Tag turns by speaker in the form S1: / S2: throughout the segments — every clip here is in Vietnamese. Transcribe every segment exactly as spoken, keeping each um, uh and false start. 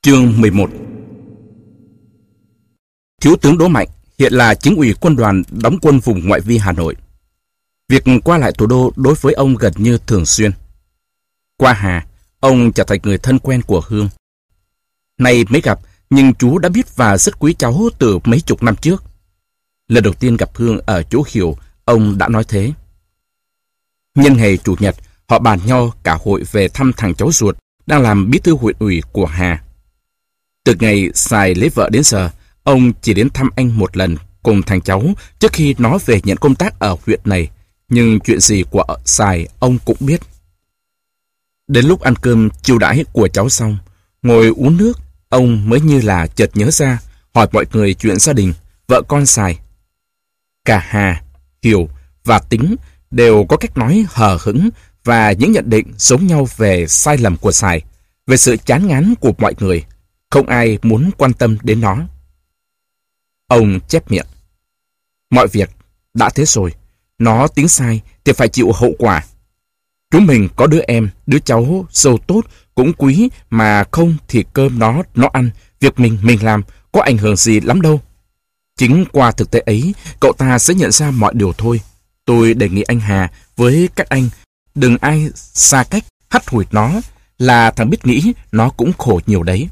S1: Chương mười một. Thiếu tướng Đỗ Mạnh hiện là chính ủy quân đoàn đóng quân vùng ngoại vi Hà Nội. Việc qua lại thủ đô đối với ông gần như thường xuyên. Qua Hà, ông trở thành người thân quen của Hương. Nay mới gặp, nhưng chú đã biết và rất quý cháu từ mấy chục năm trước. Lần đầu tiên gặp Hương ở chỗ Hiểu, ông đã nói thế. Nhân ngày Chủ nhật, họ bàn nhau cả hội về thăm thằng cháu ruột đang làm bí thư huyện ủy của Hà. Từ ngày Sài lấy vợ đến giờ, ông chỉ đến thăm anh một lần cùng thằng cháu trước khi nó về nhận công tác ở huyện này. Nhưng chuyện gì của Sài ông cũng biết. Đến lúc ăn cơm chiêu đãi của cháu xong, ngồi uống nước, ông mới như là chợt nhớ ra, hỏi mọi người chuyện gia đình, vợ con Sài. Cả Hà, Hiểu và Tính đều có cách nói hờ hững và những nhận định giống nhau về sai lầm của Sài, về sự chán ngán của mọi người. Không ai muốn quan tâm đến nó. Ông chép miệng. Mọi việc đã thế rồi, nó tính sai thì phải chịu hậu quả. Chúng mình có đứa em, đứa cháu dâu tốt cũng quý, mà không thì cơm nó nó ăn, việc mình mình làm có ảnh hưởng gì lắm đâu. Chính qua thực tế ấy, cậu ta sẽ nhận ra mọi điều thôi. Tôi đề nghị anh Hà với các anh đừng ai xa cách hắt hủi nó, là thằng biết nghĩ nó cũng khổ nhiều đấy.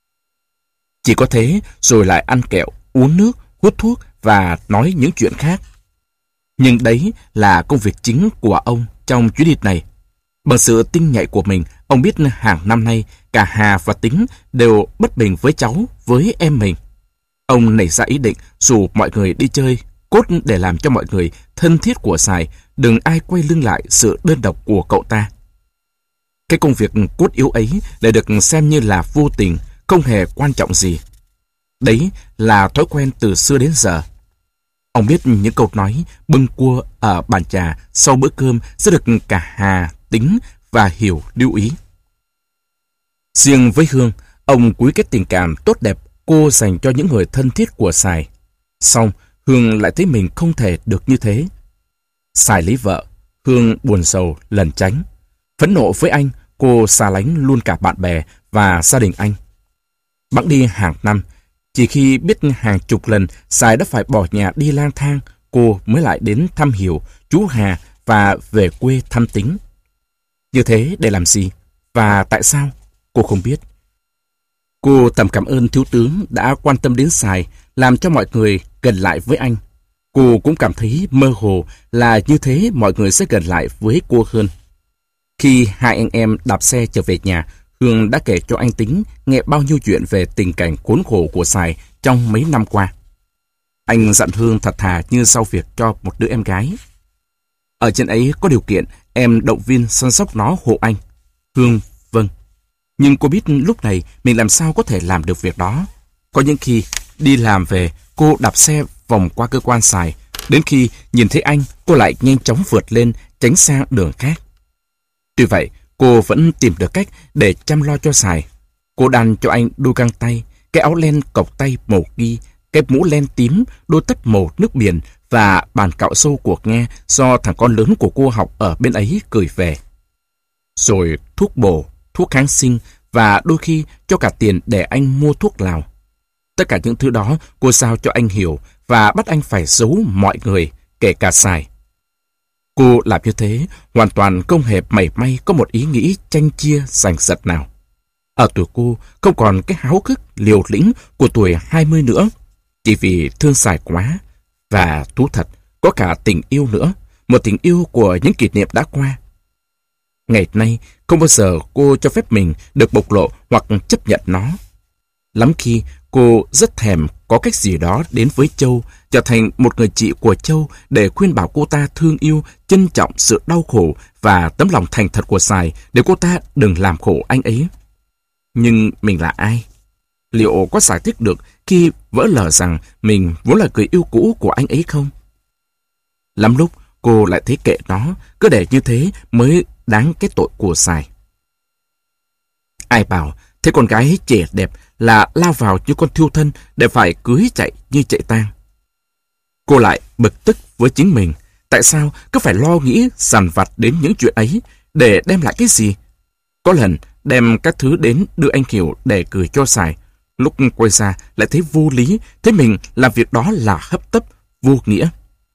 S1: Chỉ có thế rồi lại ăn kẹo, uống nước, hút thuốc và nói những chuyện khác. Nhưng đấy là công việc chính của ông trong chuyến đi này. Bằng sự tinh nhạy của mình, ông biết hàng năm nay cả Hà và Tính đều bất bình với cháu, với em mình. Ông nảy ra ý định dù mọi người đi chơi, cốt để làm cho mọi người thân thiết của Sài đừng ai quay lưng lại sự đơn độc của cậu ta. Cái công việc cốt yếu ấy lại được xem như là vô tình, không hề quan trọng gì. Đấy là thói quen từ xưa đến giờ. Ông biết những câu nói bưng cua ở bàn trà sau bữa cơm sẽ được cả Hà, Tính và Hiểu lưu ý. Riêng với Hương, ông quý cái tình cảm tốt đẹp cô dành cho những người thân thiết của Sài. Xong, Hương lại thấy mình không thể được như thế. Sài lấy vợ, Hương buồn sầu lẩn tránh. Phẫn nộ với anh, cô xa lánh luôn cả bạn bè và gia đình anh. Bẵng đi hàng năm, chỉ khi biết hàng chục lần Sài đã phải bỏ nhà đi lang thang, cô mới lại đến thăm Hiểu, chú Hà và về quê thăm Tính. Như thế để làm gì? Và tại sao? Cô không biết. Cô thầm cảm ơn thiếu tướng đã quan tâm đến Sài, làm cho mọi người gần lại với anh. Cô cũng cảm thấy mơ hồ là như thế mọi người sẽ gần lại với cô hơn. Khi hai anh em đạp xe trở về nhà, Hương đã kể cho anh Tính nghe bao nhiêu chuyện về tình cảnh khốn khổ của Sài trong mấy năm qua. Anh dặn Hương thật thà như giao việc cho một đứa em gái. Ở trên ấy có điều kiện em động viên săn sóc nó hộ anh. Hương vâng. Nhưng cô biết lúc này mình làm sao có thể làm được việc đó. Có những khi đi làm về, cô đạp xe vòng qua cơ quan Sài. Đến khi nhìn thấy anh, cô lại nhanh chóng vượt lên, tránh sang đường khác. Tuy vậy, cô vẫn tìm được cách để chăm lo cho Sài. Cô đan cho anh đôi găng tay, cái áo len cộc tay màu ghi, cái mũ len tím, đôi tất màu nước biển và bàn cạo sâu của Nghe do thằng con lớn của cô học ở bên ấy gửi về. Rồi thuốc bổ, thuốc kháng sinh và đôi khi cho cả tiền để anh mua thuốc lào. Tất cả những thứ đó cô giao cho anh Hiểu và bắt anh phải giấu mọi người, kể cả Sài. Cô làm như thế hoàn toàn không hề mảy may có một ý nghĩ tranh chia giành giật nào. Ở tuổi cô không còn cái háo hức liều lĩnh của tuổi hai mươi nữa, chỉ vì thương Sài quá. Và thú thật, có cả tình yêu nữa, một tình yêu của những kỷ niệm đã qua. Ngày nay, không bao giờ cô cho phép mình được bộc lộ hoặc chấp nhận nó. Lắm khi, cô rất thèm có cách gì đó đến với Châu, trở thành một người chị của Châu để khuyên bảo cô ta thương yêu, trân trọng sự đau khổ và tấm lòng thành thật của Sài để cô ta đừng làm khổ anh ấy. Nhưng mình là ai? Liệu có giải thích được khi vỡ lờ rằng mình vốn là người yêu cũ của anh ấy không? Lắm lúc cô lại thấy kệ nó, cứ để như thế mới đáng cái tội của Sài. Ai bảo thấy con gái trẻ đẹp là lao vào như con thiêu thân để phải cưới chạy như chạy tang. Cô lại bực tức với chính mình. Tại sao cứ phải lo nghĩ dằn vặt đến những chuyện ấy để đem lại cái gì? Có lần đem các thứ đến đưa anh Kiều để gửi cho Sài. Lúc quay ra lại thấy vô lý, thấy mình làm việc đó là hấp tấp, vô nghĩa.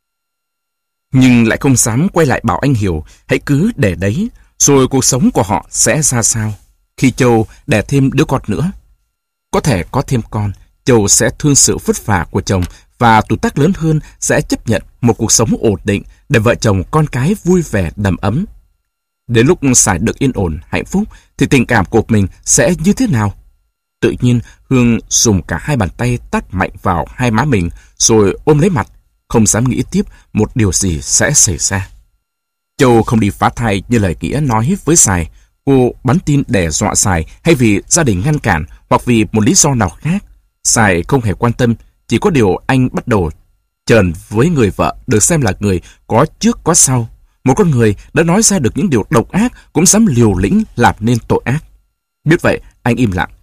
S1: Nhưng lại không dám quay lại bảo anh Hiểu hãy cứ để đấy, rồi cuộc sống của họ sẽ ra sao khi Châu đẻ thêm đứa con nữa. Có thể có thêm con, Châu sẽ thương sự vất vả của chồng và tuổi tác lớn hơn sẽ chấp nhận một cuộc sống ổn định để vợ chồng con cái vui vẻ đầm ấm. Đến lúc Sài được yên ổn, hạnh phúc thì tình cảm của mình sẽ như thế nào? Tự nhiên Hương dùng cả hai bàn tay tát mạnh vào hai má mình rồi ôm lấy mặt, không dám nghĩ tiếp một điều gì sẽ xảy ra. Châu không đi phá thai như lời Nghĩa nói với Sài. Cô bắn tin đe dọa Sài hay vì gia đình ngăn cản hoặc vì một lý do nào khác. Sài không hề quan tâm, chỉ có điều anh bắt đầu trờn với người vợ được xem là người có trước có sau. Một con người đã nói ra được những điều độc ác cũng dám liều lĩnh làm nên tội ác. Biết vậy, anh im lặng.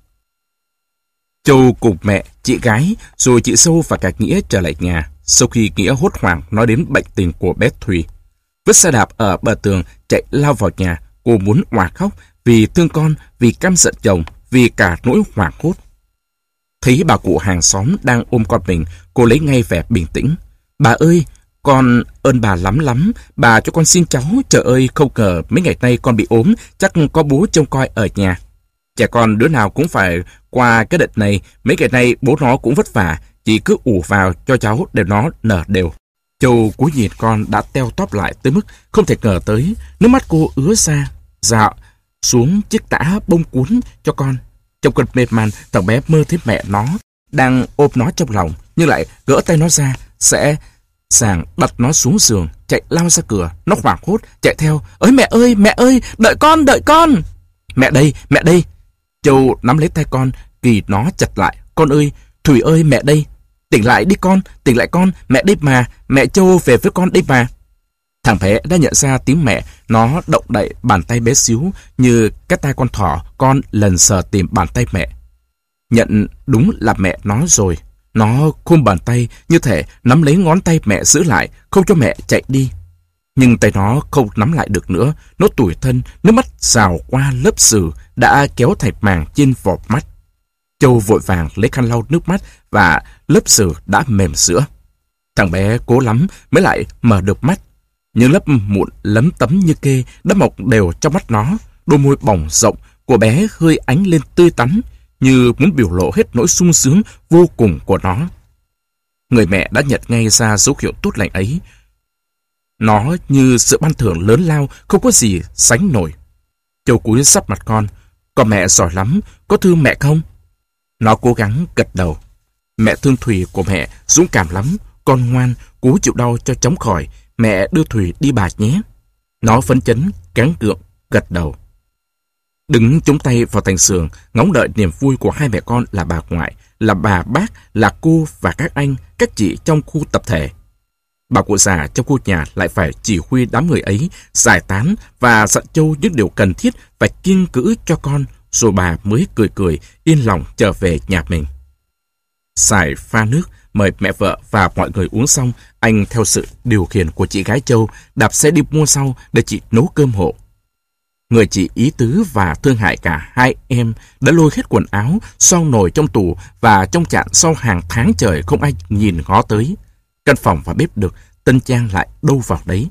S1: Châu cùng mẹ, chị gái, rồi chị Sâu và cả Nghĩa trở lại nhà. Sau khi Nghĩa hốt hoảng nói đến bệnh tình của bé Thùy, vứt xe đạp ở bờ tường chạy lao vào nhà, cô muốn òa khóc vì thương con, vì căm giận chồng, vì cả nỗi hoảng hốt. Thấy bà cụ hàng xóm đang ôm con mình, cô lấy ngay vẻ bình tĩnh. Bà ơi, con ơn bà lắm lắm, bà cho con xin cháu. Trời ơi, không ngờ mấy ngày nay con bị ốm, chắc có bố trông coi ở nhà. Trẻ con đứa nào cũng phải qua cái đợt này, mấy ngày nay bố nó cũng vất vả, chỉ cứ ủ vào cho cháu để nó nở đều. Châu cúi nhìn con đã teo tóp lại tới mức không thể ngờ tới, nước mắt cô ứa ra, dạo xuống chiếc tã bông cuốn cho con. Trong cơn mê man, thằng bé mơ thấy mẹ nó đang ôm nó trong lòng, nhưng lại gỡ tay nó ra, sẽ sàng đặt nó xuống giường, chạy lao ra cửa. Nó hoảng hốt chạy theo. Ơi mẹ ơi, mẹ ơi, đợi con, đợi con. Mẹ đây, mẹ đây. Châu nắm lấy tay con, kỳ nó chặt lại. Con ơi, Thùy ơi, mẹ đây. Tỉnh lại đi con, tỉnh lại con, mẹ đây mà, mẹ Châu về với con đây mà. Thằng bé đã nhận ra tiếng mẹ, nó động đậy bàn tay bé xíu như cái tay con thỏ, con lần sờ tìm bàn tay mẹ. Nhận đúng là mẹ nó rồi. Nó khum bàn tay như thể nắm lấy ngón tay mẹ giữ lại, không cho mẹ chạy đi. Nhưng tay nó không nắm lại được nữa, nó tủi thân, nước mắt rào qua lớp sừ đã kéo thạch màng trên vọt mắt. Châu vội vàng lấy khăn lau nước mắt và lớp sừ đã mềm sữa. Thằng bé cố lắm mới lại mở được mắt. Những lớp mụn lấm tấm như kê đã mọc đều trong mắt nó. Đôi môi bỏng rộng của bé hơi ánh lên tươi tắn, như muốn biểu lộ hết nỗi sung sướng vô cùng của nó. Người mẹ đã nhận ngay ra dấu hiệu tốt lành ấy. Nó như sự ban thưởng lớn lao, không có gì sánh nổi. Châu cúi sắp mặt con. Con mẹ giỏi lắm, có thương mẹ không? Nó cố gắng gật đầu. Mẹ thương Thùy của mẹ dũng cảm lắm. Con ngoan, cố chịu đau cho chóng khỏi. Mẹ đưa Thùy đi bà nhé. Nó phấn chấn, gắng gượng, gật đầu. Đứng chống tay vào thành giường, ngóng đợi niềm vui của hai mẹ con là bà ngoại, là bà bác, là cô và các anh, các chị trong khu tập thể. Bà cụ già trong khu nhà lại phải chỉ huy đám người ấy giải tán và dặn Châu những điều cần thiết và kiêng cữ cho con, rồi bà mới cười cười yên lòng trở về nhà mình. Sài pha nước, mời mẹ vợ và mọi người uống xong, anh theo sự điều khiển của chị gái Châu đạp xe đi mua rau để chị nấu cơm hộ. Người chị ý tứ và thương hại cả hai em đã lôi hết quần áo, son nồi trong tủ và trong chạn sau hàng tháng trời không ai nhìn ngó tới. Căn phòng và bếp được tân trang lại đâu vào đấy.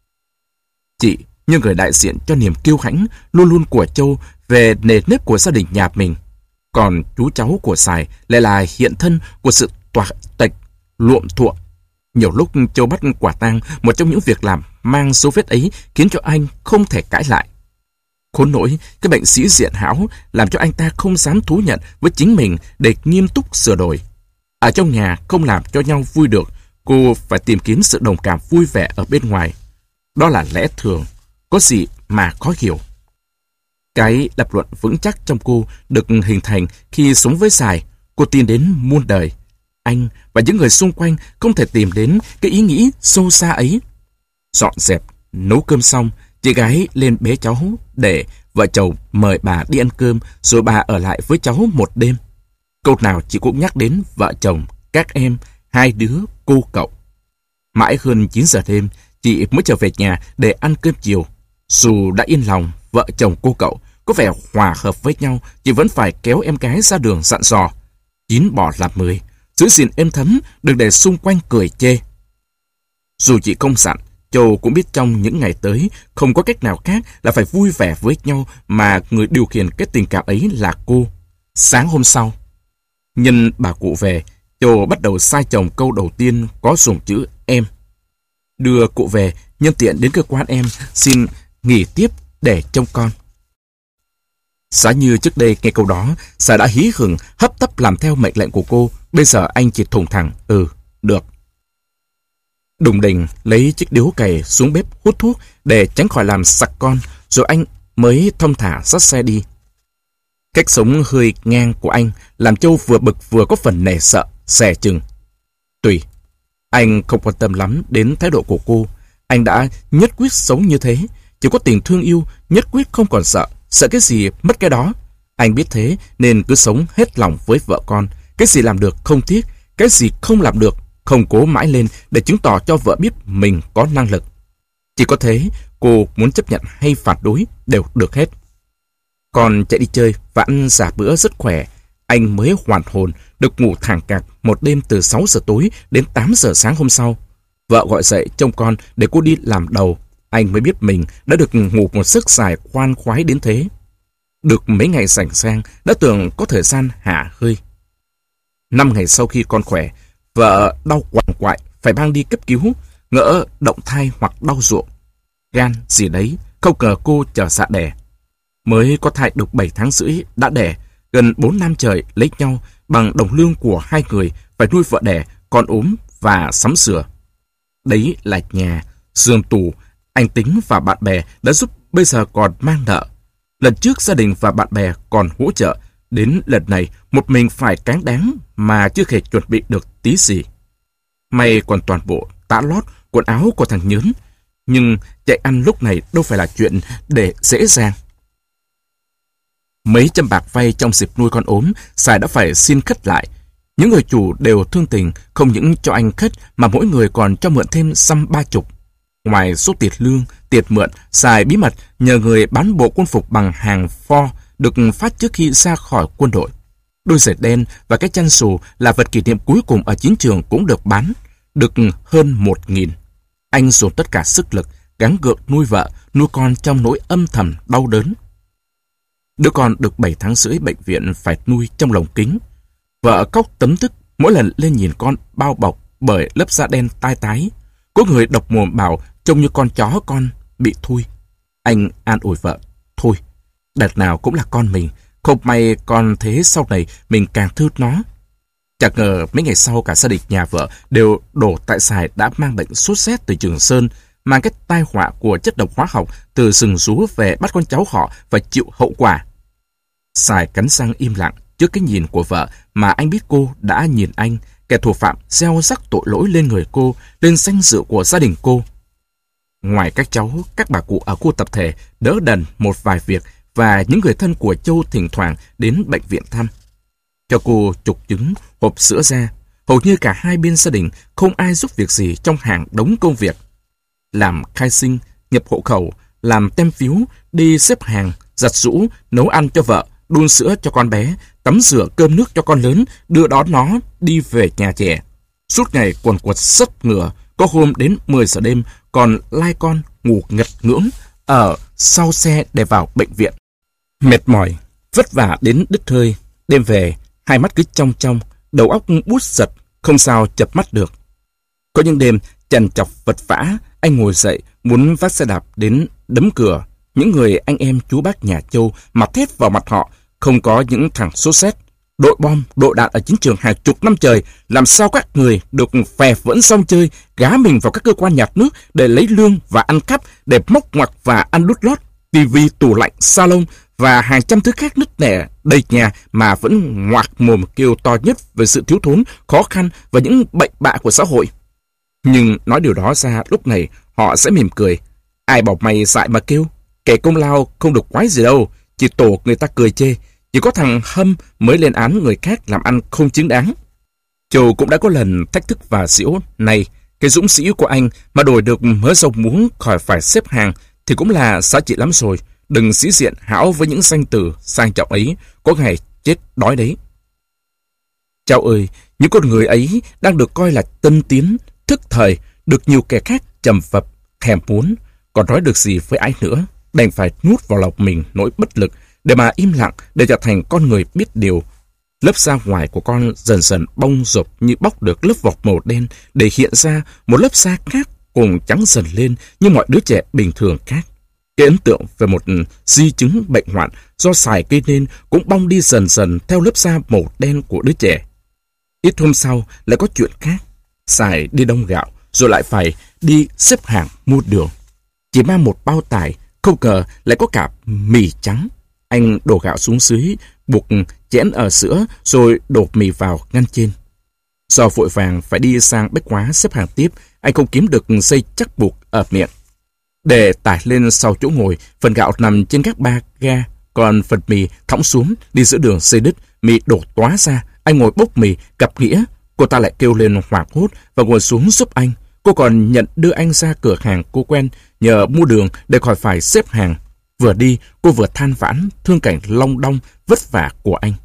S1: Chị như người đại diện cho niềm kiêu hãnh luôn luôn của Châu về nề nếp của gia đình nhà mình. Còn chú cháu của Sài lại là hiện thân của sự toạc tệch, luộm thuộm. Nhiều lúc Châu bắt quả tang một trong những việc làm mang dấu vết ấy khiến cho anh không thể cãi lại. Khốn nỗi, cái bệnh sĩ diện hão làm cho anh ta không dám thú nhận với chính mình để nghiêm túc sửa đổi. Ở trong nhà không làm cho nhau vui được, cô phải tìm kiếm sự đồng cảm vui vẻ ở bên ngoài. Đó là lẽ thường, có gì mà khó hiểu. Cái lập luận vững chắc trong cô được hình thành khi sống với Sài. Cô tin đến muôn đời. Anh và những người xung quanh không thể tìm đến cái ý nghĩ sâu xa ấy. Dọn dẹp, nấu cơm xong, chị gái lên bế cháu để vợ chồng mời bà đi ăn cơm, rồi bà ở lại với cháu một đêm. Câu nào chị cũng nhắc đến vợ chồng, các em, hai đứa, cô cậu. Mãi hơn chín giờ đêm, chị mới trở về nhà để ăn cơm chiều. Dù đã yên lòng vợ chồng cô cậu, có vẻ hòa hợp với nhau, chị vẫn phải kéo em gái ra đường dặn dò. Chín bỏ làm mười, giữ gìn êm thấm, đừng để xung quanh cười chê. Dù chị không dặn, Châu cũng biết trong những ngày tới không có cách nào khác là phải vui vẻ với nhau, mà người điều khiển cái tình cảm ấy là cô. Sáng hôm sau, nhân bà cụ về, Châu bắt đầu sai chồng câu đầu tiên có dùng chữ em. Đưa cụ về, nhân tiện đến cơ quan em xin nghỉ tiếp để trông con. Giá như trước đây nghe câu đó, Sài đã hí hửng hấp tấp làm theo mệnh lệnh của cô. Bây giờ anh chỉ thùng thẳng, ừ, được. Đùng đình lấy chiếc điếu cày xuống bếp hút thuốc để tránh khỏi làm sặc con, rồi anh mới thong thả dắt xe đi. Cách sống hơi ngang của anh làm Châu vừa bực vừa có phần nể sợ, dè chừng. Tùy, anh không quan tâm lắm đến thái độ của cô. Anh đã nhất quyết sống như thế, chỉ có tình thương yêu, nhất quyết không còn sợ. Sợ cái gì mất cái đó. Anh biết thế nên cứ sống hết lòng với vợ con. Cái gì làm được không tiếc, cái gì không làm được không cố mãi lên để chứng tỏ cho vợ biết mình có năng lực. Chỉ có thế, cô muốn chấp nhận hay phản đối đều được hết. Còn chạy đi chơi và ăn giả bữa rất khỏe. Anh mới hoàn hồn được ngủ thẳng cặc một đêm từ sáu giờ tối đến tám giờ sáng hôm sau. Vợ gọi dậy trông con để cô đi làm đầu. Anh mới biết mình đã được ngủ một giấc dài khoan khoái đến thế. Được mấy ngày rảnh rang, đã tưởng có thời gian hạ hơi. Năm ngày sau khi con khỏe, vợ đau quằn quại phải mang đi cấp cứu, ngỡ động thai hoặc đau ruộng, gan gì đấy, không ngờ cô chờ dạ đẻ. Mới có thai được bảy tháng rưỡi đã đẻ, gần bốn năm trời lấy nhau bằng đồng lương của hai người, phải nuôi vợ đẻ, con ốm và sắm sửa. Đấy là nhà, giường tủ, anh Tính và bạn bè đã giúp, bây giờ còn mang nợ. Lần trước gia đình và bạn bè còn hỗ trợ, đến lần này một mình phải cáng đáng mà chưa hề chuẩn bị được tí gì. May còn toàn bộ tã lót, quần áo của thằng Nhớn, nhưng chạy ăn lúc này đâu phải là chuyện để dễ dàng. Mấy trăm bạc vay trong dịp nuôi con ốm, Sài đã phải xin khất lại. Những người chủ đều thương tình, không những cho anh khất mà mỗi người còn cho mượn thêm xăm ba chục. Ngoài số tiền lương, tiền mượn, Sài bí mật nhờ người bán bộ quân phục bằng hàng pho được phát trước khi ra khỏi quân đội. Đôi giày đen và cái chăn xù là vật kỷ niệm cuối cùng ở chiến trường cũng được bán, được hơn một nghìn. Anh dồn tất cả sức lực, gắng gượng nuôi vợ, nuôi con trong nỗi âm thầm đau đớn. Đứa con được bảy tháng rưỡi bệnh viện phải nuôi trong lồng kính. Vợ khóc tấm tức mỗi lần lên nhìn con bao bọc bởi lớp da đen tai tái. Có người độc mồm bảo trông như con chó con bị thui. Anh an ủi vợ, thôi, đợt nào cũng là con mình, không may con thế sau này mình càng thương nó. Chẳng ngờ mấy ngày sau cả gia đình nhà vợ đều đổ tại Sài đã mang bệnh sốt rét từ Trường Sơn, mang cái tai họa của chất độc hóa học từ rừng rú về bắt con cháu họ phải chịu hậu quả. Sài cắn răng im lặng trước cái nhìn của vợ mà anh biết cô đã nhìn anh, kẻ thủ phạm gieo rắc tội lỗi lên người cô, lên danh dự của gia đình cô. Ngoài các cháu, các bà cụ ở khu tập thể đỡ đần một vài việc và những người thân của Châu thỉnh thoảng đến bệnh viện thăm. Cho cô trục trứng, hộp sữa ra, hầu như cả hai bên gia đình không ai giúp việc gì trong hàng đống công việc. Làm khai sinh, nhập hộ khẩu, làm tem phiếu, đi xếp hàng, giặt giũ, nấu ăn cho vợ, đun sữa cho con bé, tắm rửa cơm nước cho con lớn, đưa đón nó đi về nhà trẻ. Suốt ngày quần quật sất ngựa, có hôm đến mười giờ đêm còn lai con ngủ ngật ngưỡng ở sau xe để vào bệnh viện. Mệt mỏi, vất vả đến đứt hơi, đêm về hai mắt cứ trong trong, đầu óc bút giật, không sao chợp mắt được. Có những đêm chằn chọc vật vã, anh ngồi dậy muốn vác xe đạp đến đấm cửa. Những người anh em chú bác nhà Châu mà thét vào mặt họ, không có những thằng sốt rét, đội bom, đội đạn ở chiến trường hàng chục năm trời, làm sao các người được phè vẫn xong chơi, gá mình vào các cơ quan nhặt nước để lấy lương và ăn cắp, để móc ngoặc và ăn đút lót, tivi, tủ lạnh, salon và hàng trăm thứ khác nứt nẻ đầy nhà mà vẫn ngoạc mồm kêu to nhất về sự thiếu thốn, khó khăn và những bệnh bạ của xã hội. Nhưng nói điều đó ra lúc này họ sẽ mỉm cười. Ai bảo mày dại mà kêu, kẻ công lao không được quái gì đâu, chỉ tổ người ta cười chê. Chỉ có thằng Hâm mới lên án người khác làm ăn không chính đáng. Châu cũng đã có lần thách thức và giễu, này, cái dũng sĩ của anh mà đổi được mớ rau muống khỏi phải xếp hàng thì cũng là giá trị lắm rồi. Đừng sĩ diện hão với những danh từ sang trọng ấy, có ngày chết đói đấy. Chao ơi, những con người ấy đang được coi là tân tiến, thức thời, được nhiều kẻ khác trầm phập, thèm muốn, còn nói được gì với ai nữa, đành phải nuốt vào lòng mình nỗi bất lực để mà im lặng, để trở thành con người biết điều. Lớp da ngoài của con dần dần bong rộp như bóc được lớp vỏ màu đen để hiện ra một lớp da khác cùng trắng dần lên như mọi đứa trẻ bình thường khác. Cái ấn tượng về một di chứng bệnh hoạn do xài gây nên cũng bong đi dần dần theo lớp da màu đen của đứa trẻ. Ít hôm sau lại có chuyện khác. Xài đi đông gạo rồi lại phải đi xếp hàng mua đường. Chỉ mang một bao tải, không ngờ lại có cả mì trắng. Anh đổ gạo xuống dưới, buộc chén ở giữa rồi đổ mì vào ngăn trên. Do vội vàng phải đi sang bách hóa xếp hàng tiếp, anh không kiếm được dây chắc buộc ở miệng. Để tải lên sau chỗ ngồi, phần gạo nằm trên các ba ga, còn phần mì thõng xuống đi giữa đường xây đứt, mì đổ tóa ra. Anh ngồi bốc mì, gặp Nghĩa. Cô ta lại kêu lên hoảng hốt và ngồi xuống giúp anh. Cô còn nhận đưa anh ra cửa hàng cô quen nhờ mua đường để khỏi phải xếp hàng. Vừa đi, cô vừa than vãn thương cảnh long đong vất vả của anh.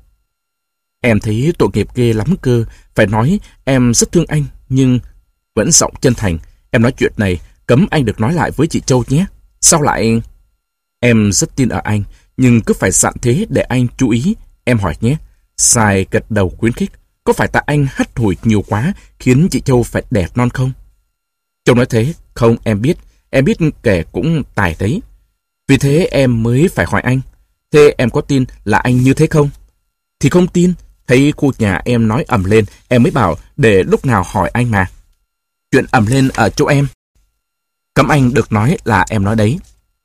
S1: Em thấy tội nghiệp ghê lắm cơ. Phải nói em rất thương anh, nhưng vẫn giọng chân thành. Em nói chuyện này cấm anh được nói lại với chị Châu nhé. Sao lại... Em rất tin ở anh, nhưng cứ phải dặn thế để anh chú ý. Em hỏi nhé. Sai gật đầu khuyến khích. Có phải tại anh hắt hủi nhiều quá khiến chị Châu phải đẻ non không? Châu nói thế. Không, em biết. Em biết kẻ cũng tài đấy. Vì thế em mới phải hỏi anh. Thế em có tin là anh như thế không? Thì không tin. Thấy khu nhà em nói ầm lên, em mới bảo để lúc nào hỏi anh mà. Chuyện ầm lên ở chỗ em. Cấm anh được nói là em nói đấy.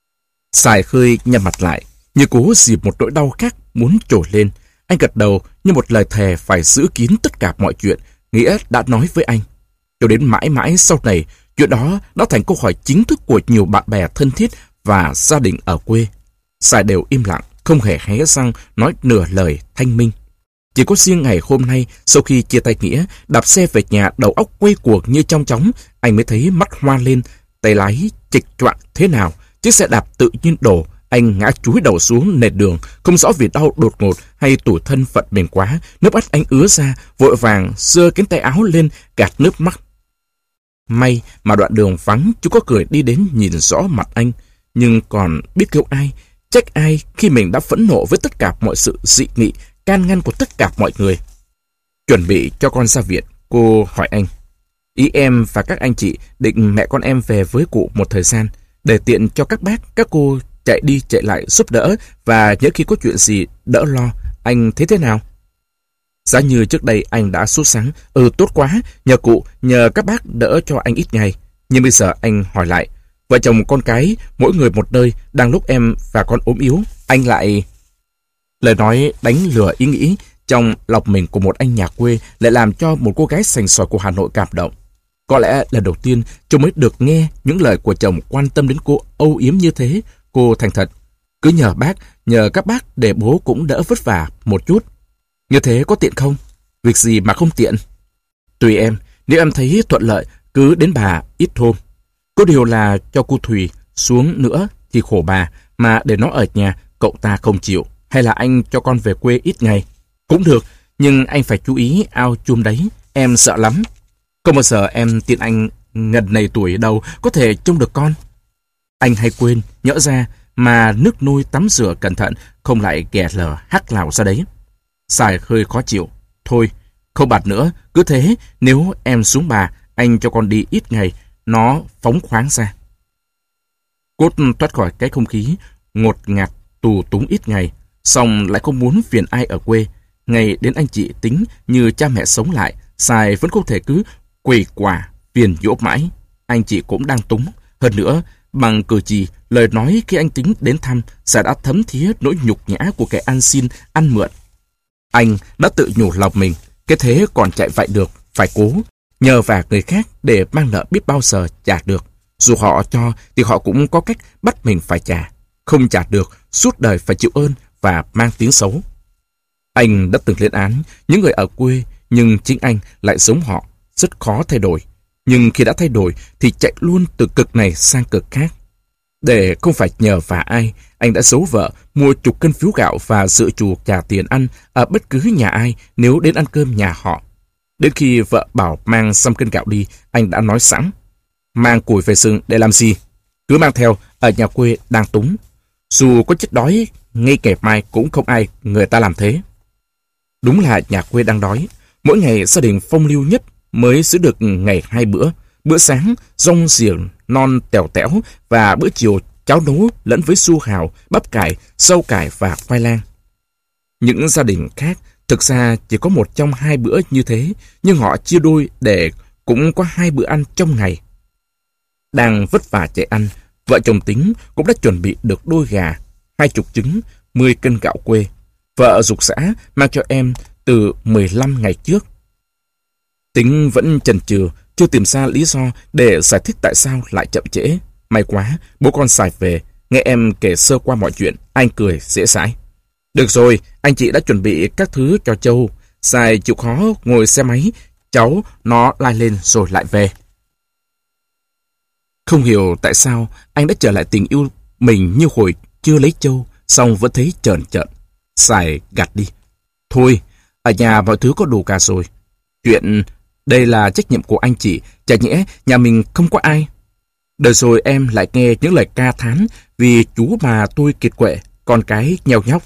S1: Sài khơi nhăn mặt lại, như cố dịp một nỗi đau khác muốn trồi lên. Anh gật đầu như một lời thề phải giữ kín tất cả mọi chuyện Nghĩa đã nói với anh. Cho đến mãi mãi sau này, chuyện đó đã thành câu hỏi chính thức của nhiều bạn bè thân thiết và gia đình ở quê. Sài đều im lặng, không hề hé răng nói nửa lời thanh minh. Chỉ có riêng ngày hôm nay, sau khi chia tay Nghĩa, đạp xe về nhà đầu óc quay cuồng như trong chóng, anh mới thấy mắt hoa lên, tay lái chệch choạng thế nào. Chiếc xe đạp tự nhiên đổ, anh ngã chúi đầu xuống nền đường, không rõ vì đau đột ngột hay tủi thân phận mình quá. Nước mắt anh ứa ra, vội vàng giơ cánh tay áo lên gạt nước mắt. May mà đoạn đường vắng, chú có cười đi đến nhìn rõ mặt anh, nhưng còn biết kêu ai, trách ai khi mình đã phẫn nộ với tất cả mọi sự dị nghị, can ngăn của tất cả mọi người. Chuẩn bị cho con ra viện, cô hỏi anh. Ý em và các anh chị định mẹ con em về với cụ một thời gian, để tiện cho các bác, các cô chạy đi chạy lại giúp đỡ, và nhớ khi có chuyện gì đỡ lo. Anh thấy thế nào? Giá như trước đây anh đã sốt sắng, ừ tốt quá, nhờ cụ, nhờ các bác đỡ cho anh ít ngày. Nhưng bây giờ anh hỏi lại, vợ chồng con cái mỗi người một nơi, đang lúc em và con ốm yếu, anh lại... Lời nói đánh lừa ý nghĩ trong lòng mình của một anh nhà quê lại làm cho một cô gái sành sỏi của Hà Nội cảm động. Có lẽ lần đầu tiên chồng mới được nghe những lời của chồng quan tâm đến cô âu yếm như thế. Cô thành thật, cứ nhờ bác, nhờ các bác để bố cũng đỡ vất vả một chút. Như thế có tiện không? Việc gì mà không tiện? Tùy em, nếu em thấy thuận lợi, cứ đến bà ít hôm. Có điều là cho cô Thùy xuống nữa thì khổ bà, mà để nó ở nhà cậu ta không chịu. Hay là anh cho con về quê ít ngày? Cũng được, nhưng anh phải chú ý ao chum đấy, em sợ lắm. Không bao giờ em tin anh ngần này tuổi đâu có thể trông được con. Anh hay quên, nhỡ ra, mà nước nôi tắm rửa cẩn thận, không lại ghẻ lờ hắc lào ra đấy. Sài hơi khó chịu. Thôi, không bạt nữa, cứ thế, nếu em xuống bà, anh cho con đi ít ngày, nó phóng khoáng ra. Cốt thoát khỏi cái không khí ngột ngạt tù túng ít ngày, xong lại không muốn phiền ai ở quê. Ngày đến anh chị tính như cha mẹ sống lại, Sài vẫn không thể cứ quỳ quả phiền dỗ mãi. Anh chị cũng đang túng. Hơn nữa, bằng cử chỉ, lời nói khi anh tính đến thăm, Sài đã thấm thía nỗi nhục nhã của kẻ ăn xin, ăn mượn. Anh đã tự nhủ lòng mình, cái thế còn chạy vậy được, phải cố. Nhờ vả người khác để mang nợ biết bao giờ trả được. Dù họ cho thì họ cũng có cách bắt mình phải trả. Không trả được, suốt đời phải chịu ơn và mang tiếng xấu. Anh đã từng lên án những người ở quê, nhưng chính anh lại giống họ, rất khó thay đổi. Nhưng khi đã thay đổi thì chạy luôn từ cực này sang cực khác. Để không phải nhờ vả ai, anh Anh đã giấu vợ, mua chục cân phiếu gạo và dự trù trả tiền ăn ở bất cứ nhà ai nếu đến ăn cơm nhà họ. Đến khi vợ bảo mang xăm cân gạo đi, anh đã nói sẵn. Mang củi về sừng để làm gì? Cứ mang theo, ở nhà quê đang túng. Dù có chết đói, ngay ngày mai cũng không ai người ta làm thế. Đúng là nhà quê đang đói. Mỗi ngày gia đình phong lưu nhất mới giữ được ngày hai bữa. Bữa sáng, rong giềng, non tèo tẽo và bữa chiều cháo nấu lẫn với su hào, bắp cải, rau cải và khoai lang. Những gia đình khác thực ra chỉ có một trong hai bữa như thế, nhưng họ chia đôi để cũng có hai bữa ăn trong ngày. Đang vất vả chạy ăn, vợ chồng Tính cũng đã chuẩn bị được đôi gà, hai chục trứng, mười cân gạo quê. Vợ giục giã mang cho em từ mười lăm ngày trước. Tính vẫn chần chừ, chưa tìm ra lý do để giải thích tại sao lại chậm trễ. May quá, bố con Sài về, nghe em kể sơ qua mọi chuyện, anh cười dễ dãi. Được rồi, anh chị đã chuẩn bị các thứ cho Châu. Sài chịu khó ngồi xe máy, cháu nó lai lên rồi lại về. Không hiểu tại sao anh đã trở lại tình yêu mình như hồi chưa lấy Châu, xong vẫn thấy trờn trợn. Sài gạt đi. Thôi, ở nhà mọi thứ có đủ cả rồi. Chuyện đây là trách nhiệm của anh chị, chả nhẽ nhà mình không có ai. Đời rồi em lại nghe những lời ca thán vì chú bà tôi kiệt quệ, con cái nheo nhóc.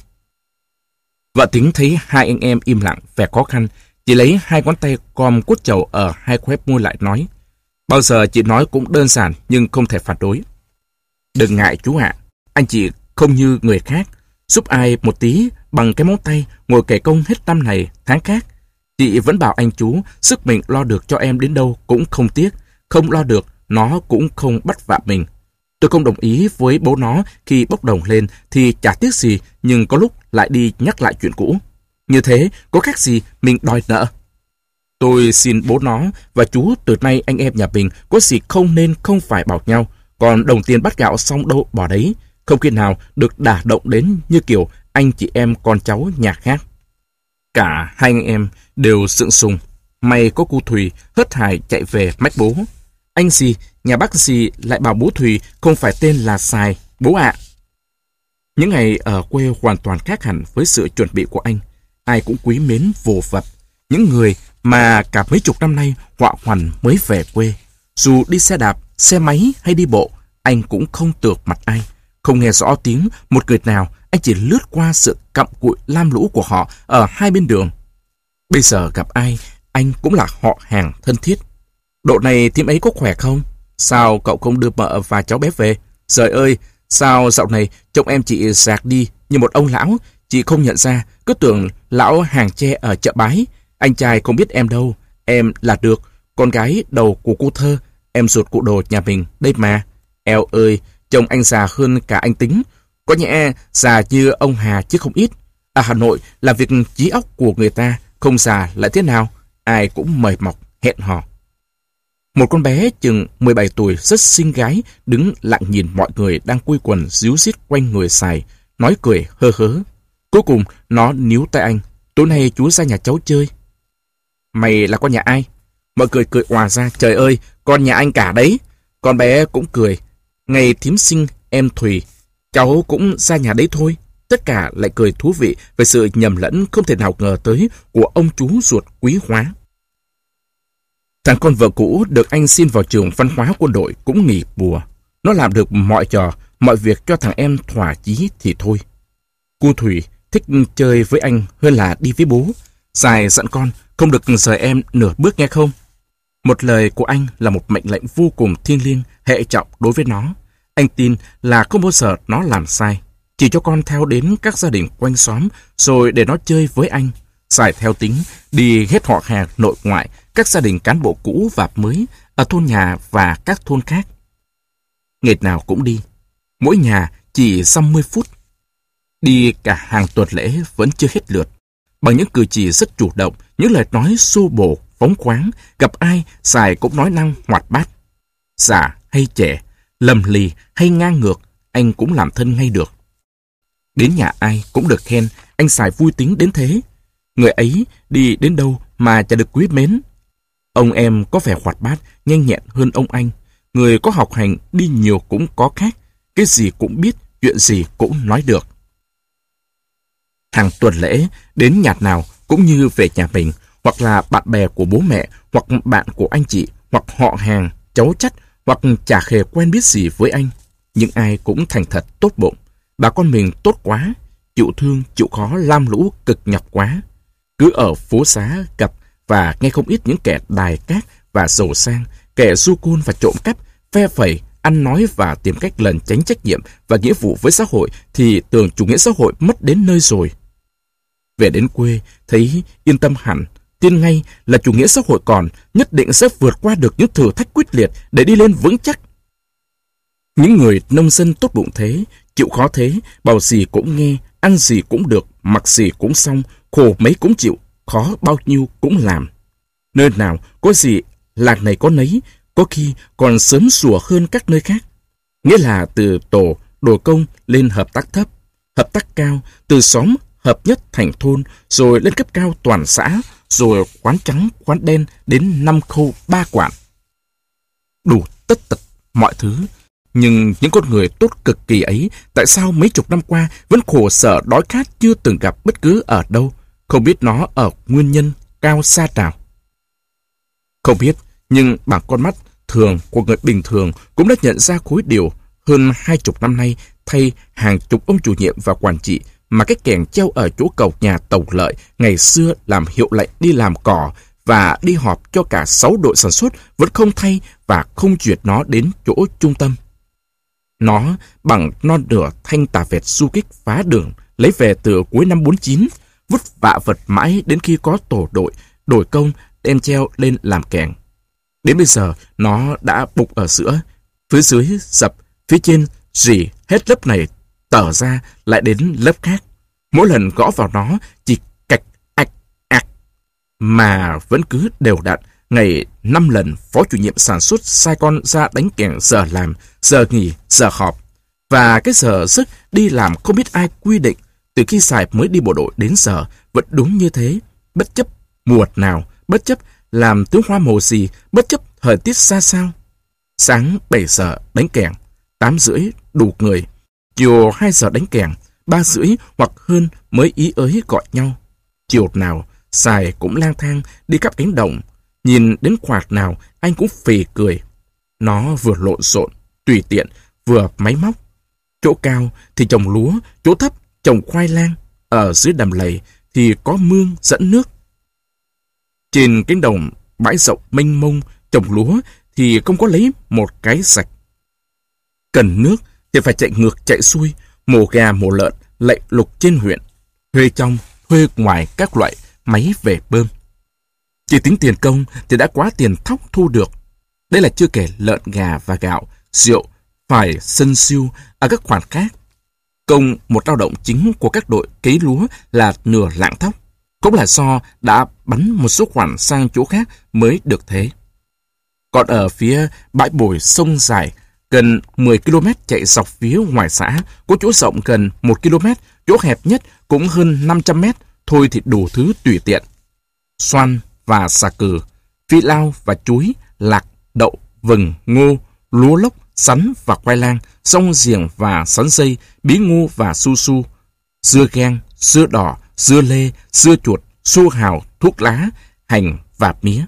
S1: Vợ Tính thấy hai anh em im lặng, vẻ khó khăn, chỉ lấy hai ngón tay gom cốt chầu ở hai khóe môi lại nói. Bao giờ chị nói cũng đơn giản nhưng không thể phản đối. Đừng ngại chú ạ, anh chị không như người khác, giúp ai một tí bằng cái móng tay ngồi kể công hết năm này tháng khác. Chị vẫn bảo anh chú sức mình lo được cho em đến đâu cũng không tiếc, không lo được nó cũng không bắt vạ mình. Tôi không đồng ý với bố nó khi bốc đồng lên thì chả tiếc gì, nhưng có lúc lại đi nhắc lại chuyện cũ. Như thế có khác gì mình đòi nợ. Tôi xin bố nó và chú từ nay anh em nhà mình có gì không nên không phải bảo nhau, còn đồng tiền bắt gạo xong đâu bỏ đấy, không khi nào được đả động đến như kiểu anh chị em con cháu nhà khác. Cả hai anh em đều sượng sùng. May có cô Thùy hớt hải chạy về mách bố. Anh gì, nhà bác gì lại bảo bố Thùy không phải tên là Sài, bố ạ. Những ngày ở quê hoàn toàn khác hẳn với sự chuẩn bị của anh. Ai cũng quý mến vồ vập. Những người mà cả mấy chục năm nay họa hoằn mới về quê. Dù đi xe đạp, xe máy hay đi bộ, anh cũng không tược mặt ai. Không nghe rõ tiếng một người nào, anh chỉ lướt qua sự cặm cụi lam lũ của họ ở hai bên đường. Bây giờ gặp ai, anh cũng là họ hàng thân thiết. Độ này thím ấy có khỏe không? Sao cậu không đưa mợ và cháu bé về? Trời ơi, sao dạo này trông em chị rạc đi như một ông lão, chị không nhận ra, cứ tưởng lão hàng tre ở chợ Bái. Anh trai không biết em đâu, em là được, con gái đầu của cô Thơ, em ruột cụ Đồ nhà mình, đây mà. Eo ơi, chồng anh già hơn cả anh Tính, có nhẽ già như ông Hà chứ không ít. Ở Hà Nội là việc trí óc của người ta, không già lại thế nào, ai cũng mời mọc, hẹn hò. Một con bé chừng mười bảy tuổi rất xinh gái đứng lặng nhìn mọi người đang quây quần díu dít quanh người Sài, nói cười hơ hớ. Cuối cùng nó níu tay anh. Tối nay chú ra nhà cháu chơi. Mày là con nhà ai? Mọi người cười òa ra. Trời ơi, con nhà anh cả đấy. Con bé cũng cười. Ngày thím sinh em Thùy, cháu cũng ra nhà đấy thôi. Tất cả lại cười thú vị về sự nhầm lẫn không thể nào ngờ tới của ông chú ruột quý hóa. Thằng con vợ cũ được anh xin vào trường văn hóa quân đội cũng nghỉ bùa. Nó làm được mọi trò, mọi việc cho thằng em thỏa chí thì thôi. Cô Thùy thích chơi với anh hơn là đi với bố. Sài dặn con không được rời em nửa bước nghe không? Một lời của anh là một mệnh lệnh vô cùng thiêng liêng, hệ trọng đối với nó. Anh tin là không bao giờ nó làm sai. Chỉ cho con theo đến các gia đình quanh xóm rồi để nó chơi với anh. Sài theo tính đi hết họ hàng nội ngoại, các gia đình cán bộ cũ và mới ở thôn nhà và các thôn khác. Ngày nào cũng đi, mỗi nhà chỉ dăm mươi phút. Đi cả hàng tuần lễ vẫn chưa hết lượt. Bằng những cử chỉ rất chủ động, những lời nói xô bồ, phóng khoáng, gặp ai Sài cũng nói năng hoạt bát. Già hay trẻ, lầm lì hay ngang ngược, anh cũng làm thân ngay được. Đến nhà ai cũng được khen, anh Sài vui tính đến thế. Người ấy đi đến đâu mà chả được quý mến. Ông em có vẻ hoạt bát, nhanh nhẹn hơn ông anh. Người có học hành đi nhiều cũng có khác, cái gì cũng biết, chuyện gì cũng nói được. Hàng tuần lễ, đến nhà nào cũng như về nhà mình, hoặc là bạn bè của bố mẹ, hoặc bạn của anh chị, hoặc họ hàng, cháu chắt, hoặc chả hề quen biết gì với anh. Nhưng ai cũng thành thật tốt bụng. Bà con mình tốt quá, chịu thương, chịu khó, lam lũ, cực nhọc quá. Cứ ở phố xá gặp và nghe không ít những kẻ đài cát và giàu sang, kẻ du côn và trộm cắp, phe phẩy, ăn nói và tìm cách lẩn tránh trách nhiệm và nghĩa vụ với xã hội, thì tưởng chủ nghĩa xã hội mất đến nơi rồi. Về đến quê, thấy yên tâm hẳn, tin ngay là chủ nghĩa xã hội còn nhất định sẽ vượt qua được những thử thách quyết liệt để đi lên vững chắc. Những người nông dân tốt bụng thế, chịu khó thế, bảo gì cũng nghe, ăn gì cũng được, mặc gì cũng xong, khổ mấy cũng chịu, khó bao nhiêu cũng làm. Nơi nào có gì, làng này có nấy, có khi còn sớm sủa hơn các nơi khác. Nghĩa là từ tổ, đồi công lên hợp tác thấp, hợp tác cao, từ xóm hợp nhất thành thôn, rồi lên cấp cao toàn xã, rồi quán trắng, quán đen đến năm khâu ba quản. Đủ tất tật mọi thứ. Nhưng những con người tốt cực kỳ ấy, tại sao mấy chục năm qua vẫn khổ sở đói khát chưa từng gặp bất cứ ở đâu, không biết nó ở nguyên nhân cao xa nào. Không biết, nhưng bằng con mắt thường của người bình thường cũng đã nhận ra khối điều hơn hai chục năm nay, thay hàng chục ông chủ nhiệm và quản trị mà cái kèn treo ở chỗ cầu nhà Tổng Lợi ngày xưa làm hiệu lệnh đi làm cỏ và đi họp cho cả sáu đội sản xuất vẫn không thay và không chuyển nó đến chỗ trung tâm. Nó bằng non nửa thanh tà vẹt du kích phá đường lấy về từ cuối năm bốn chín, vứt vạ vật mãi đến khi có tổ đội, đổi công đem treo lên làm kèn. Đến bây giờ nó đã bục ở giữa, phía dưới dập, phía trên rỉ hết lớp này tở ra lại đến lớp khác. Mỗi lần gõ vào nó chỉ cạch ạch ạch mà vẫn cứ đều đặn. Ngày năm lần phó chủ nhiệm sản xuất sai con ra đánh kèn giờ làm, giờ nghỉ, giờ họp. Và cái giờ giấc đi làm không biết ai quy định. Từ khi Sài mới đi bộ đội đến giờ vẫn đúng như thế. Bất chấp mùa nào, bất chấp làm tướng hoa màu gì, bất chấp thời tiết ra sao. Sáng bảy giờ đánh kèn, tám rưỡi đủ người. Chiều hai giờ đánh kèn, ba rưỡi hoặc hơn mới ý ới gọi nhau. Chiều nào, Sài cũng lang thang đi khắp cánh đồng. Nhìn đến quạt nào, anh cũng phì cười. Nó vừa lộn xộn, tùy tiện, vừa máy móc. Chỗ cao thì trồng lúa, chỗ thấp trồng khoai lang. Ở dưới đầm lầy thì có mương dẫn nước. Trên cánh đồng bãi rộng mênh mông trồng lúa thì không có lấy một cái sạch. Cần nước thì phải chạy ngược chạy xuôi, mổ gà mổ lợn lạy lục trên huyện, thuê trong thuê ngoài các loại máy về bơm. Chỉ tính tiền công thì đã quá tiền thóc thu được. Đây là chưa kể lợn gà và gạo, rượu phải sân siêu ở các khoản khác. Công một lao động chính của các đội cấy lúa là nửa lạng thóc, cũng là do đã bắn một số khoản sang chỗ khác mới được thế. Còn ở phía bãi bồi sông dài, gần mười ki lô mét chạy dọc phía ngoài xã, có chỗ rộng gần một ki lô mét, chỗ hẹp nhất cũng hơn năm trăm mét, thôi thì đủ thứ tùy tiện. Xoan và xà cừ, phi lao và chuối, lạc, đậu, vừng, ngô, lúa lốc, sắn và khoai lang, song giềng và sắn dây, bí ngô và su su, dưa gang, dưa đỏ, dưa lê, dưa chuột, su hào, thuốc lá, hành và mía.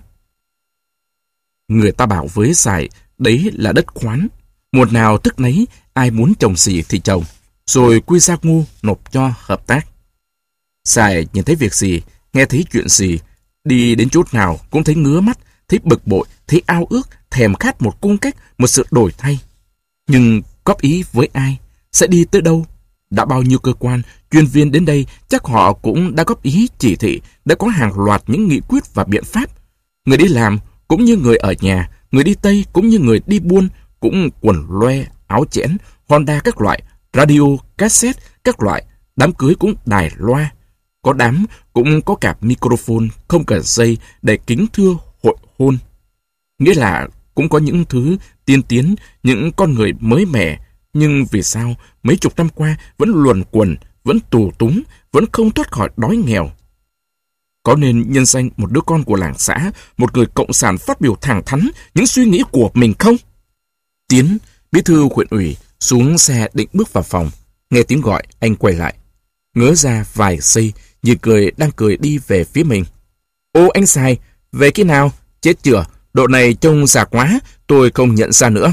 S1: Người ta bảo với Sài, đấy là đất khoán. Mùa nào tức nấy, ai muốn trồng gì thì trồng, rồi quy ra ngu nộp cho hợp tác. Sài nhìn thấy việc gì, nghe thấy chuyện gì, đi đến chỗ nào cũng thấy ngứa mắt, thấy bực bội, thấy ao ước, thèm khát một cung cách, một sự đổi thay. Nhưng góp ý với ai? Sẽ đi tới đâu? Đã bao nhiêu cơ quan, chuyên viên đến đây, chắc họ cũng đã góp ý chỉ thị, đã có hàng loạt những nghị quyết và biện pháp. Người đi làm cũng như người ở nhà, người đi Tây cũng như người đi buôn, cũng quần loe, áo chẽn, Honda các loại, radio, cassette các loại, đám cưới cũng đài loa. Có đám cũng có cả microphone, không cần dây để kính thưa hội hôn. Nghĩa là cũng có những thứ tiên tiến, những con người mới mẻ, nhưng vì sao mấy chục năm qua vẫn luẩn quẩn, vẫn tù túng, vẫn không thoát khỏi đói nghèo? Có nên nhân danh một đứa con của làng xã, một người cộng sản phát biểu thẳng thắn những suy nghĩ của mình không? Tiến, bí thư huyện ủy, xuống xe định bước vào phòng. Nghe tiếng gọi, anh quay lại. Ngớ ra vài giây, như cười đang cười đi về phía mình. Ô anh Sài, về khi nào? Chết chửa, độ này trông già quá, tôi không nhận ra nữa.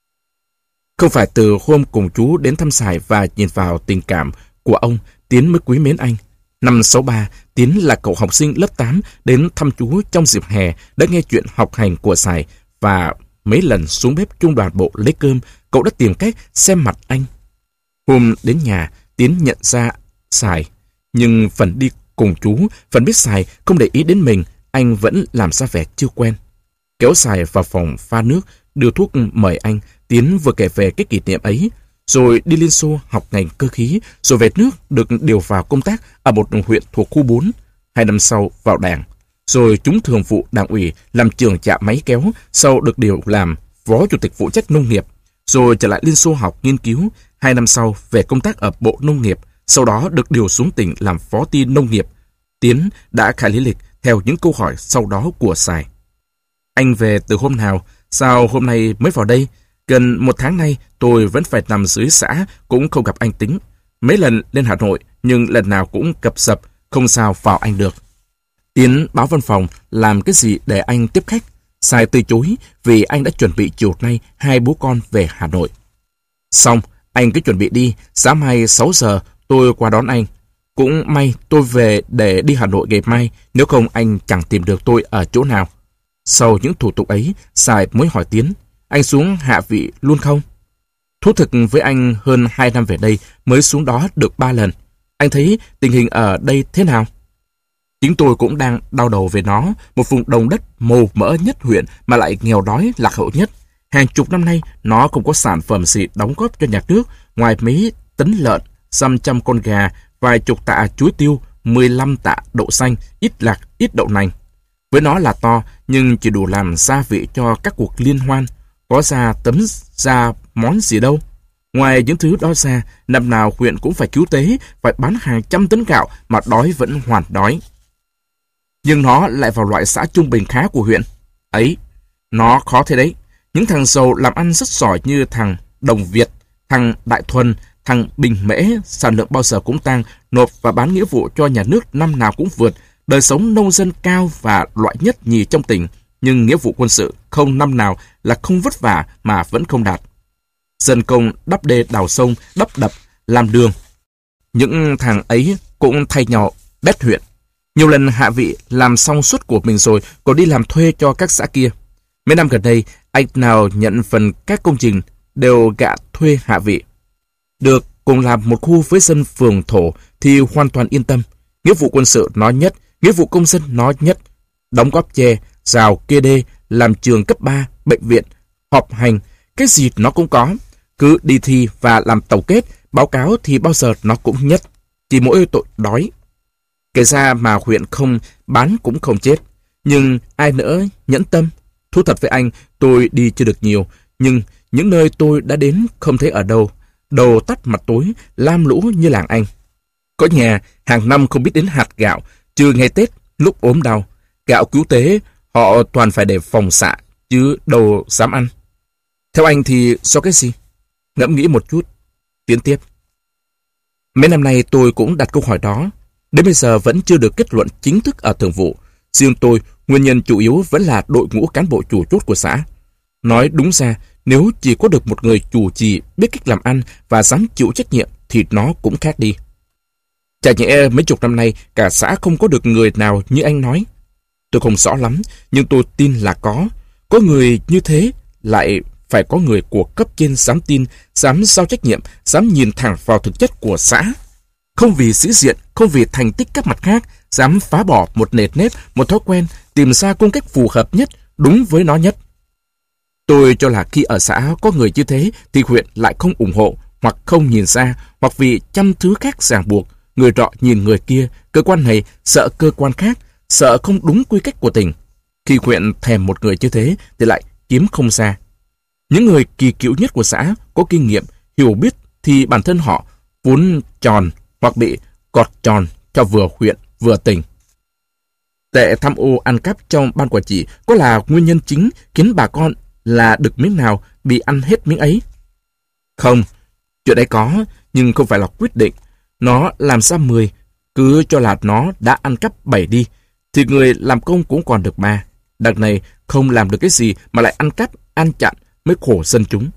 S1: Không phải từ hôm cùng chú đến thăm Sài và nhìn vào tình cảm của ông, Tiến mới quý mến anh. Năm sáu ba, Tiến là cậu học sinh lớp tám đến thăm chú trong dịp hè, đã nghe chuyện học hành của Sài và mấy lần xuống bếp trung đoàn bộ lấy cơm, cậu đã tìm cách xem mặt anh. Hôm đến nhà, Tiến nhận ra Sài, nhưng phần đi cùng chú, phần biết Sài không để ý đến mình, anh vẫn làm ra vẻ chưa quen. Kéo Sài vào phòng pha nước, đưa thuốc mời anh. Tiến vừa kể về cái kỷ niệm ấy, rồi đi Liên Xô học ngành cơ khí, rồi về nước được điều vào công tác ở một huyện thuộc khu bốn. Hai năm sau vào đảng, rồi trúng thường vụ đảng ủy làm trưởng trạm máy kéo, sau được điều làm phó chủ tịch phụ trách nông nghiệp, rồi trở lại Liên Xô học nghiên cứu. Hai năm sau về công tác ở Bộ Nông nghiệp, sau đó được điều xuống tỉnh làm phó ty nông nghiệp. Tiến đã khai lý lịch theo những câu hỏi sau đó của Sài. Anh về từ hôm nào? Sao hôm nay mới vào đây? Gần một tháng nay tôi vẫn phải nằm dưới xã, cũng không gặp anh Tính. Mấy lần lên Hà Nội, nhưng lần nào cũng cập sập, không sao vào anh được. Tiến báo văn phòng làm cái gì để anh tiếp khách. Sài từ chối vì anh đã chuẩn bị chiều nay hai bố con về Hà Nội. Xong, anh cứ chuẩn bị đi, sáng mai sáu giờ tôi qua đón anh. Cũng may tôi về để đi Hà Nội ngày mai, nếu không anh chẳng tìm được tôi ở chỗ nào. Sau những thủ tục ấy, Sài mới hỏi Tiến, anh xuống Hạ Vị luôn không? Thú thực với anh, hơn hai năm về đây mới xuống đó được ba lần. Anh thấy tình hình ở đây thế nào? Chính tôi cũng đang đau đầu về nó, một vùng đồng đất màu mỡ nhất huyện mà lại nghèo đói lạc hậu nhất. Hàng chục năm nay, nó không có sản phẩm gì đóng góp cho nhà nước, ngoài mấy tấn lợn, dăm trăm con gà, vài chục tạ chuối tiêu, mười lăm tạ đậu xanh, ít lạc, ít đậu nành. Với nó là to, nhưng chỉ đủ làm gia vị cho các cuộc liên hoan. Có ra tấm ra món gì đâu. Ngoài những thứ đó ra, năm nào huyện cũng phải cứu tế, phải bán hàng trăm tấn gạo mà đói vẫn hoàn đói. Nhưng nó lại vào loại xã trung bình khá của huyện. Ấy, nó khó thế đấy. Những thằng giàu làm ăn rất giỏi như thằng Đồng Việt, thằng Đại Thuần, thằng Bình Mễ, sản lượng bao giờ cũng tăng, nộp và bán nghĩa vụ cho nhà nước năm nào cũng vượt. Đời sống nông dân cao và loại nhất nhì trong tỉnh, nhưng nghĩa vụ quân sự không năm nào là không vất vả mà vẫn không đạt. Dân công đắp đê đào sông, đắp đập, làm đường. Những thằng ấy cũng thay nhau bét huyện. Nhiều lần Hạ Vị làm xong suất của mình rồi còn đi làm thuê cho các xã kia. Mấy năm gần đây, anh nào nhận phần các công trình đều gạ thuê Hạ Vị. Được cùng làm một khu với dân phường thổ thì hoàn toàn yên tâm. Nghĩa vụ quân sự nó nhất, nghĩa vụ công dân nó nhất. Đóng góp che, rào kê đê, làm trường cấp ba, bệnh viện, họp hành, cái gì nó cũng có. Cứ đi thi và làm tổng kết, báo cáo thì bao giờ nó cũng nhất. Chỉ mỗi tội đói. Kể ra mà huyện không bán cũng không chết. Nhưng ai nỡ nhẫn tâm. Thú thật với anh, tôi đi chưa được nhiều, nhưng những nơi tôi đã đến không thấy ở đâu. Đầu tắt mặt tối, lam lũ như làng anh. Có nhà hàng năm không biết đến hạt gạo, trừ ngày Tết lúc ốm đau. Gạo cứu tế họ toàn phải để phòng xạ, chứ đâu dám ăn. Theo anh thì do cái gì? Ngẫm nghĩ một chút, Tiến tiếp. Mấy năm nay tôi cũng đặt câu hỏi đó. Đến bây giờ vẫn chưa được kết luận chính thức ở thường vụ. Riêng tôi, nguyên nhân chủ yếu vẫn là đội ngũ cán bộ chủ chốt của xã. Nói đúng ra, nếu chỉ có được một người chủ trì biết cách làm ăn và dám chịu trách nhiệm thì nó cũng khác đi. Chả nhẽ mấy chục năm nay cả xã không có được người nào như anh nói. Tôi không rõ lắm, nhưng tôi tin là có. Có người như thế, lại phải có người của cấp trên dám tin, dám giao trách nhiệm, dám nhìn thẳng vào thực chất của xã. Không vì sĩ diện, không vì thành tích các mặt khác, dám phá bỏ một nệt nếp, một thói quen, tìm ra cung cách phù hợp nhất, đúng với nó nhất. Tôi cho là khi ở xã có người như thế thì huyện lại không ủng hộ, hoặc không nhìn ra, hoặc vì trăm thứ khác ràng buộc. Người trọ nhìn người kia, cơ quan này sợ cơ quan khác, sợ không đúng quy cách của tỉnh. Khi huyện thèm một người như thế thì lại kiếm không ra. Những người kỳ cựu nhất của xã có kinh nghiệm, hiểu biết thì bản thân họ vốn tròn hoặc bị gọt tròn cho vừa huyện vừa tỉnh. Tệ tham ô ăn cắp trong ban quản trị có là nguyên nhân chính khiến bà con là được miếng nào bị ăn hết miếng ấy. Không, chuyện đấy có, nhưng không phải là quyết định. Nó làm ra mười, cứ cho là nó đã ăn cắp bảy đi, thì người làm công cũng còn được ba. Đằng này không làm được cái gì mà lại ăn cắp, ăn chặn mới khổ dân chúng.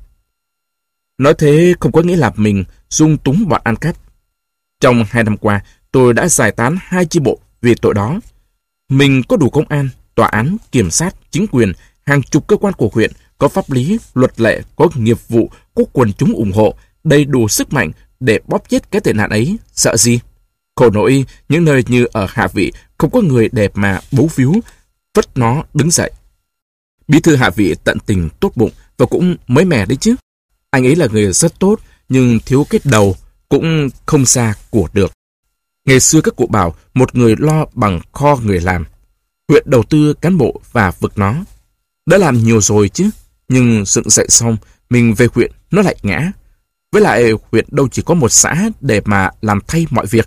S1: Nói thế không có nghĩa là mình dung túng bọn ăn cắp. Trong hai năm qua, tôi đã giải tán hai chi bộ vì tội đó. Mình có đủ công an, tòa án, kiểm sát, chính quyền, hàng chục cơ quan của huyện, có pháp lý, luật lệ, có nghiệp vụ, có quần chúng ủng hộ, đầy đủ sức mạnh để bóp chết cái tệ nạn ấy, sợ gì? Khổ nỗi, những nơi như ở Hạ Vị không có người đẹp mà bấu víu, vất nó đứng dậy. Bí thư Hạ Vị tận tình tốt bụng và cũng mới mẻ đấy chứ. Anh ấy là người rất tốt, nhưng thiếu cái đầu, cũng không xa của được. Ngày xưa các cụ bảo một người lo bằng kho người làm. Huyện đầu tư cán bộ và vực nó. Đã làm nhiều rồi chứ, nhưng dựng dậy xong, mình về huyện nó lại ngã. Với lại huyện đâu chỉ có một xã để mà làm thay mọi việc.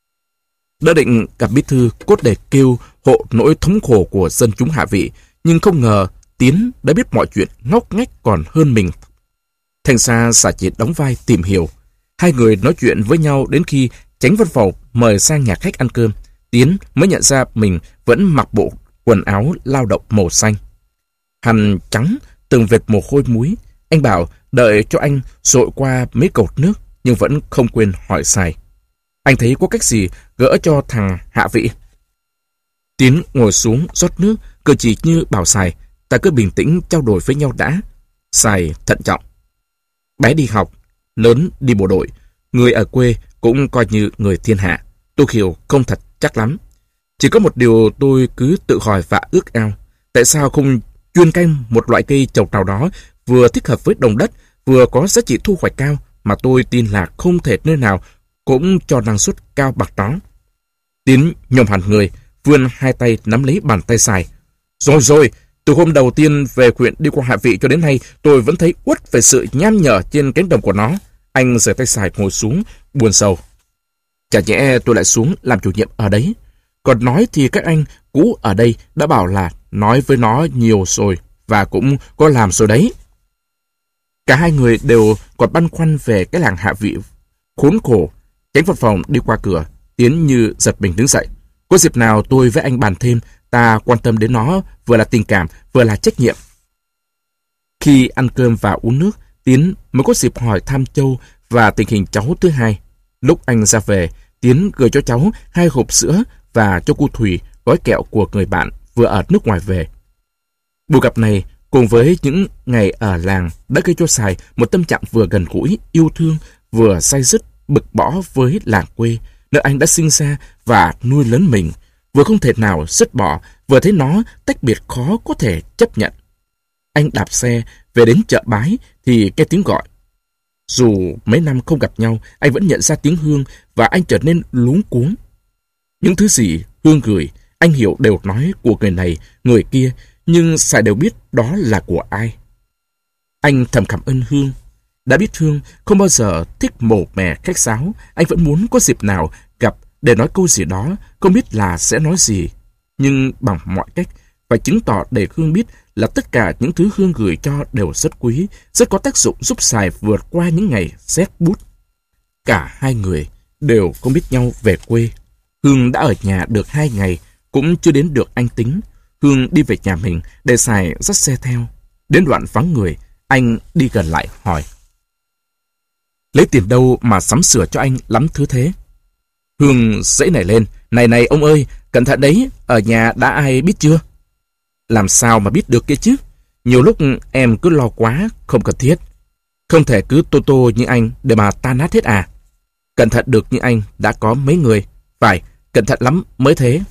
S1: Đã định gặp bí thư cốt để kêu hộ nỗi thống khổ của dân chúng Hạ Vị, nhưng không ngờ Tiến đã biết mọi chuyện ngóc ngách còn hơn mình. Thành ra xả chỉ đóng vai tìm hiểu. Hai người nói chuyện với nhau đến khi chánh văn phòng mời sang nhà khách ăn cơm. Tiến mới nhận ra mình vẫn mặc bộ quần áo lao động màu xanh. Hằn trắng, từng vệt mồ hôi muối. Anh bảo đợi cho anh dội qua mấy cột nước, nhưng vẫn không quên hỏi Sài. Anh thấy có cách gì gỡ cho thằng Hạ Vị? Tiến ngồi xuống rót nước, cử chỉ như bảo Sài. Ta cứ bình tĩnh trao đổi với nhau đã. Sài thận trọng. Bé đi học, lớn đi bộ đội. Người ở quê cũng coi như người thiên hạ. Tôi hiểu không thật chắc lắm. Chỉ có một điều tôi cứ tự hỏi và ước ao. Tại sao không chuyên canh một loại cây trồng nào đó vừa thích hợp với đồng đất, vừa có giá trị thu hoạch cao, mà tôi tin là không thể nơi nào cũng cho năng suất cao bằng đó. Tiến nhòm hẳn người, vươn hai tay nắm lấy bàn tay Sài. Rồi rồi, từ hôm đầu tiên về huyện đi qua Hạ Vị cho đến nay, tôi vẫn thấy uất về sự nham nhở trên cánh đồng của nó. Anh giơ tay Sài ngồi xuống, buồn sầu. Chả nhẽ tôi lại xuống làm chủ nhiệm ở đấy. Còn nói thì các anh cũ ở đây đã bảo là nói với nó nhiều rồi và cũng có làm rồi đấy. Cả hai người đều còn băn khoăn về cái làng Hạ Vị khốn khổ. Chánh văn phòng đi qua cửa, Tiến như giật mình đứng dậy. Có dịp nào tôi với anh bàn thêm, ta quan tâm đến nó vừa là tình cảm vừa là trách nhiệm. Khi ăn cơm và uống nước, Tiến mới có dịp hỏi thăm Châu và tình hình cháu thứ hai. Lúc anh ra về, Tiến gửi cho cháu hai hộp sữa và cho cô Thùy gói kẹo của người bạn vừa ở nước ngoài về. Buổi gặp này cùng với những ngày ở làng đã gây cho Sài một tâm trạng vừa gần gũi, yêu thương, vừa say dứt, bực bõ với làng quê, nơi anh đã sinh ra và nuôi lớn mình, vừa không thể nào dứt bỏ, vừa thấy nó tách biệt khó có thể chấp nhận. Anh đạp xe về đến chợ Bái thì nghe tiếng gọi. Dù mấy năm không gặp nhau, anh vẫn nhận ra tiếng Hương và anh trở nên luống cuống. Những thứ gì Hương gửi, anh hiểu đều nói của người này, người kia, nhưng Sài đều biết đó là của ai. Anh thầm cảm ơn Hương. Đã biết Hương không bao giờ thích mồ mè khách sáo, anh vẫn muốn có dịp nào gặp để nói câu gì đó, không biết là sẽ nói gì. Nhưng bằng mọi cách, phải chứng tỏ để Hương biết là tất cả những thứ Hương gửi cho đều rất quý, rất có tác dụng giúp Sài vượt qua những ngày rét buốt. Cả hai người đều không biết nhau về quê. Hương đã ở nhà được hai ngày, cũng chưa đến được anh tính. Hương đi về nhà mình để Sài dắt xe theo. Đến đoạn vắng người, anh đi gần lại hỏi. Lấy tiền đâu mà sắm sửa cho anh lắm thứ thế? Hương dãy nảy lên. Này này ông ơi, cẩn thận đấy, ở nhà đã ai biết chưa? Làm sao mà biết được kia chứ? Nhiều lúc em cứ lo quá, không cần thiết. Không thể cứ tô tô như anh để mà tan nát hết à? Cẩn thận được như anh đã có mấy người. Phải, cẩn thận lắm mới thế.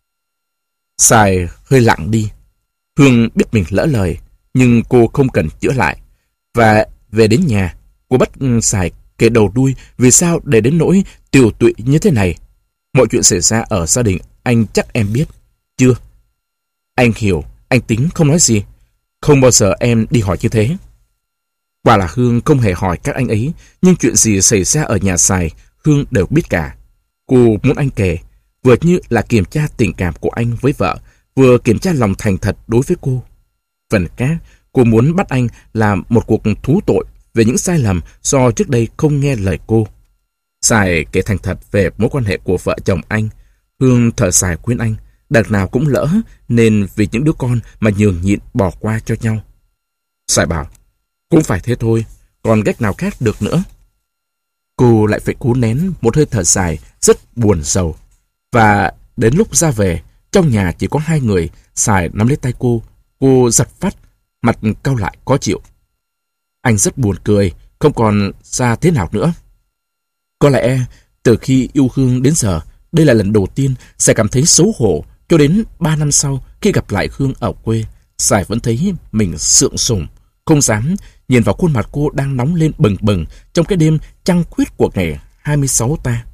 S1: Sài hơi lặng đi. Hương biết mình lỡ lời, nhưng cô không cần chữa lại. Và về đến nhà, cô bắt Sài kể đầu đuôi vì sao để đến nỗi tiều tụy như thế này. Mọi chuyện xảy ra ở gia đình anh chắc em biết. Chưa? Anh hiểu, anh tính không nói gì. Không bao giờ em đi hỏi như thế. Quả là Hương không hề hỏi các anh ấy, nhưng chuyện gì xảy ra ở nhà Sài, Hương đều biết cả. Cô muốn anh kể, vừa như là kiểm tra tình cảm của anh với vợ, vừa kiểm tra lòng thành thật đối với cô. Phần khác, cô muốn bắt anh làm một cuộc thú tội về những sai lầm do trước đây không nghe lời cô. Sài kể thành thật về mối quan hệ của vợ chồng anh. Hương thở dài khuyên anh, đằng nào cũng lỡ, nên vì những đứa con mà nhường nhịn bỏ qua cho nhau. Sài bảo, cũng phải thế thôi, còn cách nào khác được nữa. Cô lại phải cố nén một hơi thở dài rất buồn rầu. Và đến lúc ra về, trong nhà chỉ có hai người. Sài nắm lấy tay cô, cô giật phát, mặt cau lại khó chịu. Anh rất buồn cười, không còn xa thế nào nữa. Có lẽ từ khi yêu Hương đến giờ, đây là lần đầu tiên Sài cảm thấy xấu hổ. Cho đến ba năm sau, khi gặp lại Hương ở quê, Sài vẫn thấy mình sượng sùng, không dám nhìn vào khuôn mặt cô đang nóng lên bừng bừng trong cái đêm trăng khuyết của ngày hai mươi sáu ta.